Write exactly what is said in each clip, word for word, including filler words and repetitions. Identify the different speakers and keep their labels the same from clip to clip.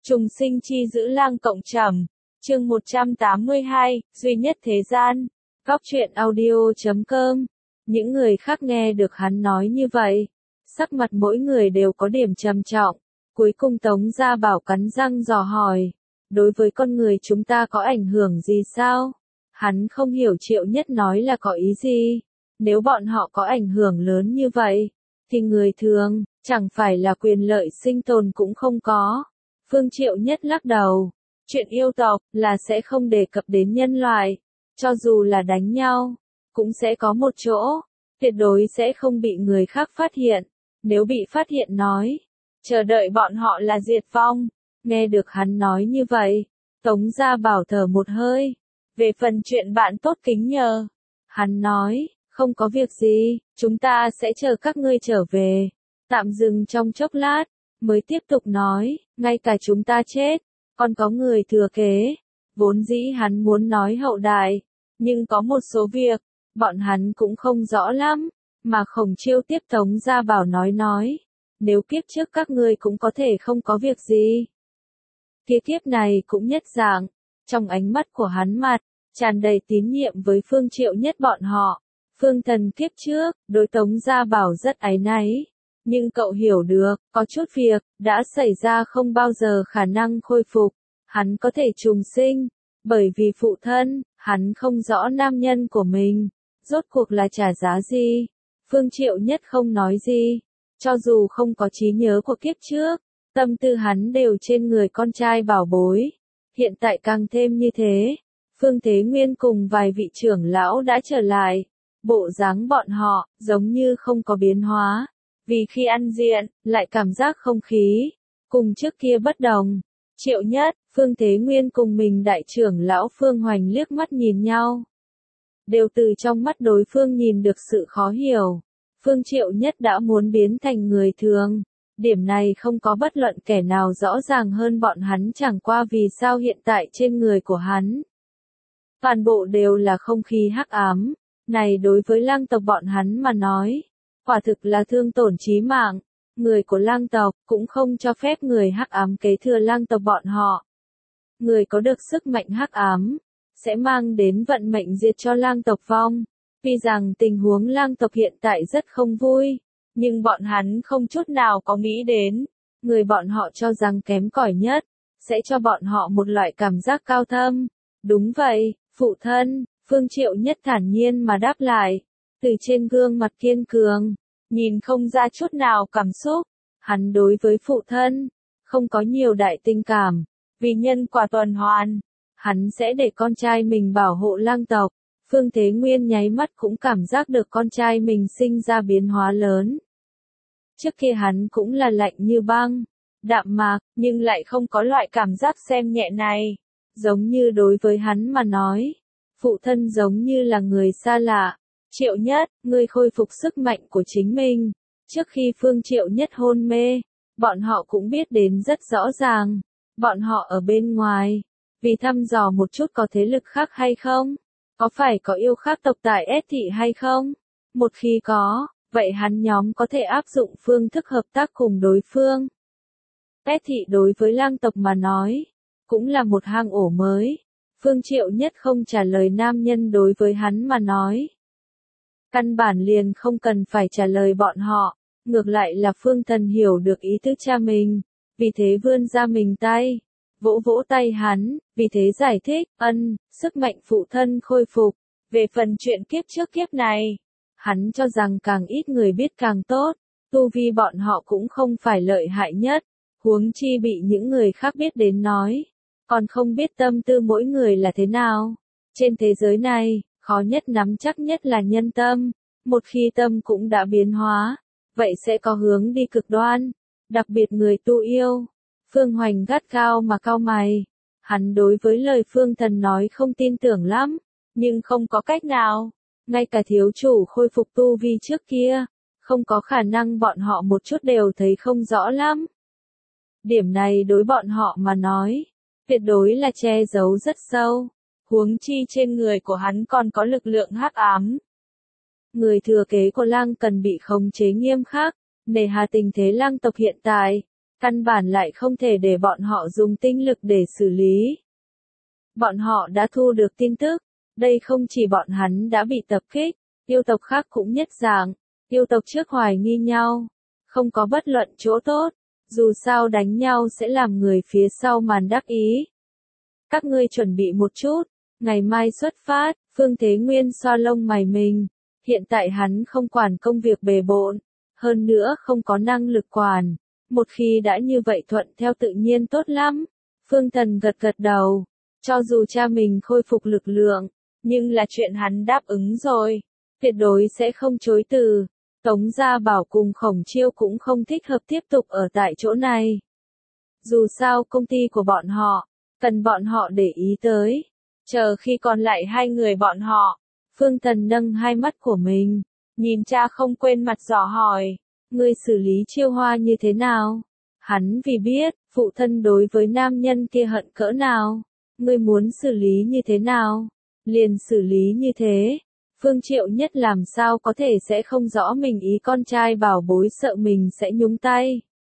Speaker 1: Trùng sinh chi giữ lang cộng trầm. Chương một trăm tám mươi hai, duy nhất thế gian. Góc truyện audio chấm com. Những người khác nghe được hắn nói như vậy, sắc mặt mỗi người đều có điểm trầm trọng. Cuối cùng Tống Gia Bảo cắn răng dò hỏi, đối với con người chúng ta có ảnh hưởng gì sao? Hắn không hiểu Triệu Nhất nói là có ý gì. Nếu bọn họ có ảnh hưởng lớn như vậy, thì người thường, chẳng phải là quyền lợi sinh tồn cũng không có. Phương Triệu Nhất lắc đầu, chuyện yêu tộc là sẽ không đề cập đến nhân loại, cho dù là đánh nhau, cũng sẽ có một chỗ, tuyệt đối sẽ không bị người khác phát hiện, nếu bị phát hiện nói, chờ đợi bọn họ là diệt vong. Nghe được hắn nói như vậy, Tống Gia Bảo thở một hơi, về phần chuyện bạn tốt kính nhờ, hắn nói, không có việc gì, chúng ta sẽ chờ các ngươi trở về. Tạm dừng trong chốc lát, mới tiếp tục nói, ngay cả chúng ta chết, còn có người thừa kế. Vốn dĩ hắn muốn nói hậu đại, nhưng có một số việc, bọn hắn cũng không rõ lắm, mà Khổng Chiêu tiếp Tống Gia Bảo nói nói, nếu kiếp trước các ngươi cũng có thể không có việc gì, kia kiếp này cũng nhất dạng. Trong ánh mắt của hắn mặt, tràn đầy tín nhiệm với Phương Triệu Nhất bọn họ. Phương Thần kiếp trước, đối Tống Gia Bảo rất áy náy. Nhưng cậu hiểu được, có chút việc, đã xảy ra không bao giờ khả năng khôi phục. Hắn có thể trùng sinh, bởi vì phụ thân, hắn không rõ nam nhân của mình, rốt cuộc là trả giá gì. Phương Triệu Nhất không nói gì, cho dù không có trí nhớ của kiếp trước, tâm tư hắn đều trên người con trai bảo bối. Hiện tại càng thêm như thế, Phương Thế Nguyên cùng vài vị trưởng lão đã trở lại, bộ dáng bọn họ, giống như không có biến hóa. Vì khi ăn diện, lại cảm giác không khí, cùng trước kia bất đồng. Triệu Nhất, Phương Thế Nguyên cùng mình đại trưởng lão Phương Hoành liếc mắt nhìn nhau. Đều từ trong mắt đối phương nhìn được sự khó hiểu. Phương Triệu Nhất đã muốn biến thành người thường. Điểm này không có bất luận kẻ nào rõ ràng hơn bọn hắn, chẳng qua vì sao hiện tại trên người của hắn. Toàn bộ đều là không khí hắc ám. Này đối với lang tộc bọn hắn mà nói, quả thực là thương tổn chí mạng. Người của lang tộc cũng không cho phép người hắc ám kế thừa lang tộc bọn họ. Người có được sức mạnh hắc ám, sẽ mang đến vận mệnh diệt cho lang tộc vong. Vì rằng tình huống lang tộc hiện tại rất không vui, nhưng bọn hắn không chút nào có nghĩ đến, người bọn họ cho rằng kém cỏi nhất, sẽ cho bọn họ một loại cảm giác cao thâm. Đúng vậy, phụ thân, Phương Triệu Nhất thản nhiên mà đáp lại, từ trên gương mặt kiên cường, nhìn không ra chút nào cảm xúc. Hắn đối với phụ thân, không có nhiều đại tình cảm, vì nhân quả tuần hoàn, hắn sẽ để con trai mình bảo hộ lang tộc. Phương Thế Nguyên nháy mắt cũng cảm giác được con trai mình sinh ra biến hóa lớn. Trước kia hắn cũng là lạnh như băng, đạm mạc, nhưng lại không có loại cảm giác xem nhẹ này. Giống như đối với hắn mà nói, phụ thân giống như là người xa lạ. Triệu Nhất, ngươi khôi phục sức mạnh của chính mình. Trước khi Phương Triệu Nhất hôn mê, bọn họ cũng biết đến rất rõ ràng. Bọn họ ở bên ngoài, vì thăm dò một chút có thế lực khác hay không? Có phải có yêu khác tộc tại S thị hay không? Một khi có, vậy hắn nhóm có thể áp dụng phương thức hợp tác cùng đối phương. S thị đối với lang tộc mà nói, cũng là một hang ổ mới. Phương Triệu Nhất không trả lời nam nhân đối với hắn mà nói. Căn bản liền không cần phải trả lời bọn họ, ngược lại là Phương Thần hiểu được ý tứ cha mình, vì thế vươn ra mình tay, vỗ vỗ tay hắn, vì thế giải thích, ân, sức mạnh phụ thân khôi phục. Về phần chuyện kiếp trước kiếp này, hắn cho rằng càng ít người biết càng tốt, tu vi bọn họ cũng không phải lợi hại nhất, huống chi bị những người khác biết đến nói, còn không biết tâm tư mỗi người là thế nào. Trên thế giới này, khó nhất nắm chắc nhất là nhân tâm, một khi tâm cũng đã biến hóa, vậy sẽ có hướng đi cực đoan, đặc biệt người tu yêu. Phương Hoành gắt gao mà cau mày, hắn đối với lời Phương Thần nói không tin tưởng lắm, nhưng không có cách nào, ngay cả thiếu chủ khôi phục tu vi trước kia, không có khả năng bọn họ một chút đều thấy không rõ lắm. Điểm này đối bọn họ mà nói, tuyệt đối là che giấu rất sâu. Huống chi trên người của hắn còn có lực lượng hắc ám. Người thừa kế của lang cần bị khống chế nghiêm khắc, nề hà tình thế lang tộc hiện tại, căn bản lại không thể để bọn họ dùng tinh lực để xử lý. Bọn họ đã thu được tin tức, đây không chỉ bọn hắn đã bị tập kích, yêu tộc khác cũng nhất dạng, yêu tộc trước hoài nghi nhau, không có bất luận chỗ tốt, dù sao đánh nhau sẽ làm người phía sau màn đắc ý. Các ngươi chuẩn bị một chút, ngày mai xuất phát. Phương Thế Nguyên xoa lông mày mình, hiện tại hắn không quản công việc bề bộn, hơn nữa không có năng lực quản, một khi đã như vậy thuận theo tự nhiên tốt lắm. Phương Thần gật gật đầu, cho dù cha mình khôi phục lực lượng, nhưng là chuyện hắn đáp ứng rồi, tuyệt đối sẽ không chối từ. Tống Gia Bảo cùng Khổng Chiêu cũng không thích hợp tiếp tục ở tại chỗ này. Dù sao công ty của bọn họ, cần bọn họ để ý tới. Chờ khi còn lại hai người bọn họ, Phương Thần nâng hai mắt của mình, nhìn cha không quên mặt dò hỏi, ngươi xử lý Chiêu Hoa như thế nào? Hắn vì biết, phụ thân đối với nam nhân kia hận cỡ nào, ngươi muốn xử lý như thế nào? Liền xử lý như thế. Phương Triệu Nhất làm sao có thể sẽ không rõ mình ý con trai bảo bối sợ mình sẽ nhúng tay.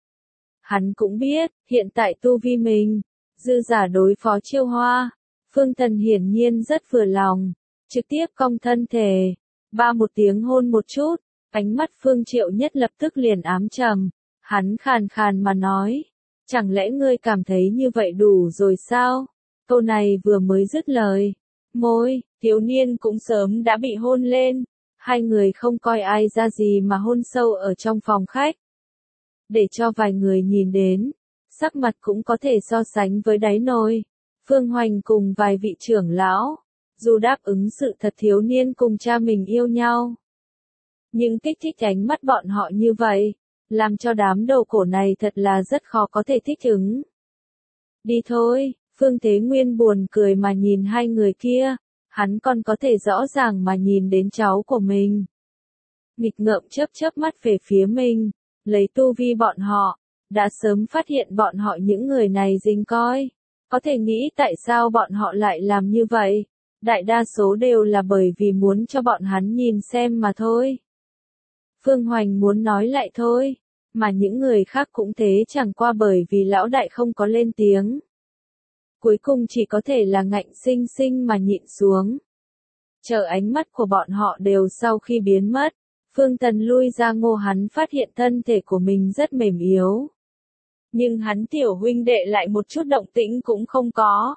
Speaker 1: Hắn cũng biết, hiện tại tu vi mình, dư giả đối phó Chiêu Hoa. Phương Thần hiển nhiên rất vừa lòng, trực tiếp cong thân thể, ba một tiếng hôn một chút, ánh mắt Phương Triệu Nhất lập tức liền ám trầm, hắn khàn khàn mà nói, chẳng lẽ ngươi cảm thấy như vậy đủ rồi sao? Câu này vừa mới dứt lời, môi, thiếu niên cũng sớm đã bị hôn lên, hai người không coi ai ra gì mà hôn sâu ở trong phòng khách. Để cho vài người nhìn đến, sắc mặt cũng có thể so sánh với đáy nồi. Phương Hoành cùng vài vị trưởng lão, dù đáp ứng sự thật thiếu niên cùng cha mình yêu nhau, nhưng kích thích ánh mắt bọn họ như vậy, làm cho đám đầu cổ này thật là rất khó có thể thích ứng. Đi thôi, Phương Thế Nguyên buồn cười mà nhìn hai người kia, hắn còn có thể rõ ràng mà nhìn đến cháu của mình. Nghịch ngợm chớp chớp mắt về phía mình, lấy tu vi bọn họ, đã sớm phát hiện bọn họ những người này dính coi. Có thể nghĩ tại sao bọn họ lại làm như vậy, đại đa số đều là bởi vì muốn cho bọn hắn nhìn xem mà thôi. Phương Hoành muốn nói lại thôi, mà những người khác cũng thế chẳng qua bởi vì lão đại không có lên tiếng. Cuối cùng chỉ có thể là ngạnh sinh sinh mà nhịn xuống. Chờ ánh mắt của bọn họ đều sau khi biến mất, Phương Tần lui ra ngô hắn phát hiện thân thể của mình rất mềm yếu. Nhưng hắn tiểu huynh đệ lại một chút động tĩnh cũng không có.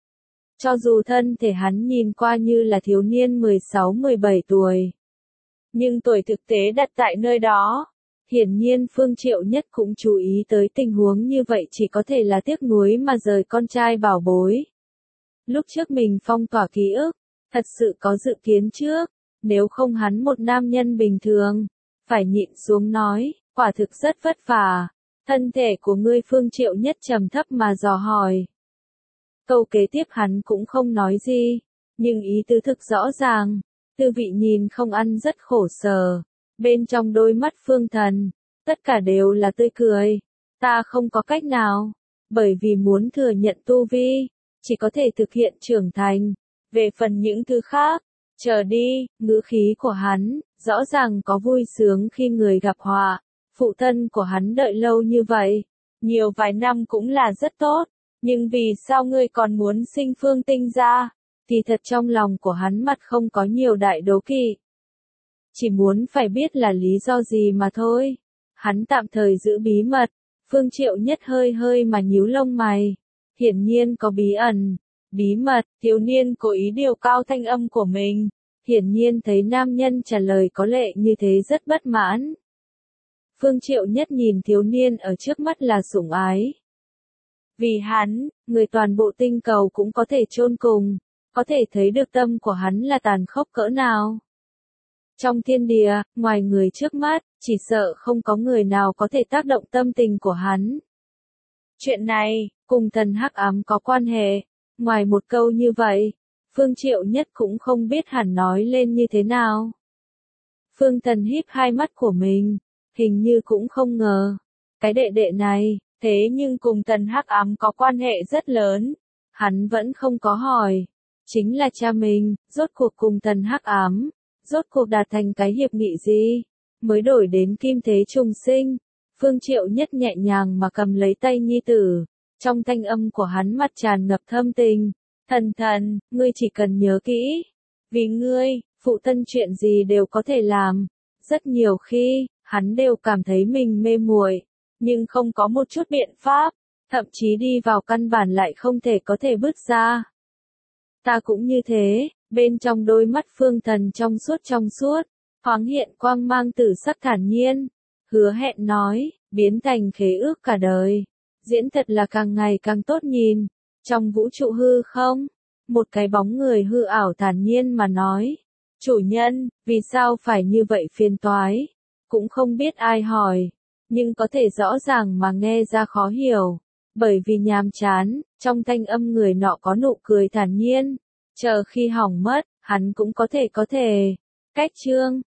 Speaker 1: Cho dù thân thể hắn nhìn qua như là thiếu niên mười sáu mười bảy tuổi. Nhưng tuổi thực tế đặt tại nơi đó. Hiển nhiên Phương Triệu Nhất cũng chú ý tới tình huống như vậy chỉ có thể là tiếc nuối mà rời con trai bảo bối. Lúc trước mình phong tỏa ký ức, thật sự có dự kiến trước, nếu không hắn một nam nhân bình thường, phải nhịn xuống nói, quả thực rất vất vả. Thân thể của ngươi Phương Triệu Nhất trầm thấp mà dò hỏi. Câu kế tiếp hắn cũng không nói gì, nhưng ý tứ thực rõ ràng, tư vị nhìn không ăn rất khổ sở, bên trong đôi mắt Phương Thần, tất cả đều là tươi cười, ta không có cách nào, bởi vì muốn thừa nhận tu vi, chỉ có thể thực hiện trưởng thành, về phần những thứ khác, chờ đi, ngữ khí của hắn, rõ ràng có vui sướng khi người gặp họa. Phụ thân của hắn đợi lâu như vậy, nhiều vài năm cũng là rất tốt, nhưng vì sao ngươi còn muốn sinh Phương Tinh ra, thì thật trong lòng của hắn mặt không có nhiều đại đố kỵ. Chỉ muốn phải biết là lý do gì mà thôi. Hắn tạm thời giữ bí mật, Phương Triệu Nhất hơi hơi mà nhíu lông mày, hiển nhiên có bí ẩn, bí mật, thiếu niên cố ý điều cao thanh âm của mình, hiển nhiên thấy nam nhân trả lời có lệ như thế rất bất mãn. Phương Triệu Nhất nhìn thiếu niên ở trước mắt là sủng ái. Vì hắn, người toàn bộ tinh cầu cũng có thể chôn cùng, có thể thấy được tâm của hắn là tàn khốc cỡ nào. Trong thiên địa, ngoài người trước mắt, chỉ sợ không có người nào có thể tác động tâm tình của hắn. Chuyện này, cùng thần hắc ám có quan hệ, ngoài một câu như vậy, Phương Triệu Nhất cũng không biết hẳn nói lên như thế nào. Phương Thần híp hai mắt của mình, hình như cũng không ngờ, cái đệ đệ này, thế nhưng cùng thần hắc ám có quan hệ rất lớn, hắn vẫn không có hỏi, chính là cha mình, rốt cuộc cùng thần hắc ám, rốt cuộc đạt thành cái hiệp nghị gì, mới đổi đến kim thế trùng sinh. Phương Triệu Nhất nhẹ nhàng mà cầm lấy tay nhi tử, trong thanh âm của hắn mặt tràn ngập thâm tình. Thần thần, ngươi chỉ cần nhớ kỹ, vì ngươi, phụ thân chuyện gì đều có thể làm. Rất nhiều khi, hắn đều cảm thấy mình mê muội, nhưng không có một chút biện pháp, thậm chí đi vào căn bản lại không thể có thể bước ra. Ta cũng như thế, bên trong đôi mắt Phương Thần trong suốt trong suốt, thoáng hiện quang mang tử sắc thản nhiên, hứa hẹn nói, biến thành khế ước cả đời. Diễn thật là càng ngày càng tốt nhìn. Trong vũ trụ hư không, một cái bóng người hư ảo thản nhiên mà nói, chủ nhân, vì sao phải như vậy phiền toái? Cũng không biết ai hỏi, nhưng có thể rõ ràng mà nghe ra khó hiểu, bởi vì nhàm chán, trong thanh âm người nọ có nụ cười thản nhiên, chờ khi hỏng mất, hắn cũng có thể có thể. Cách chương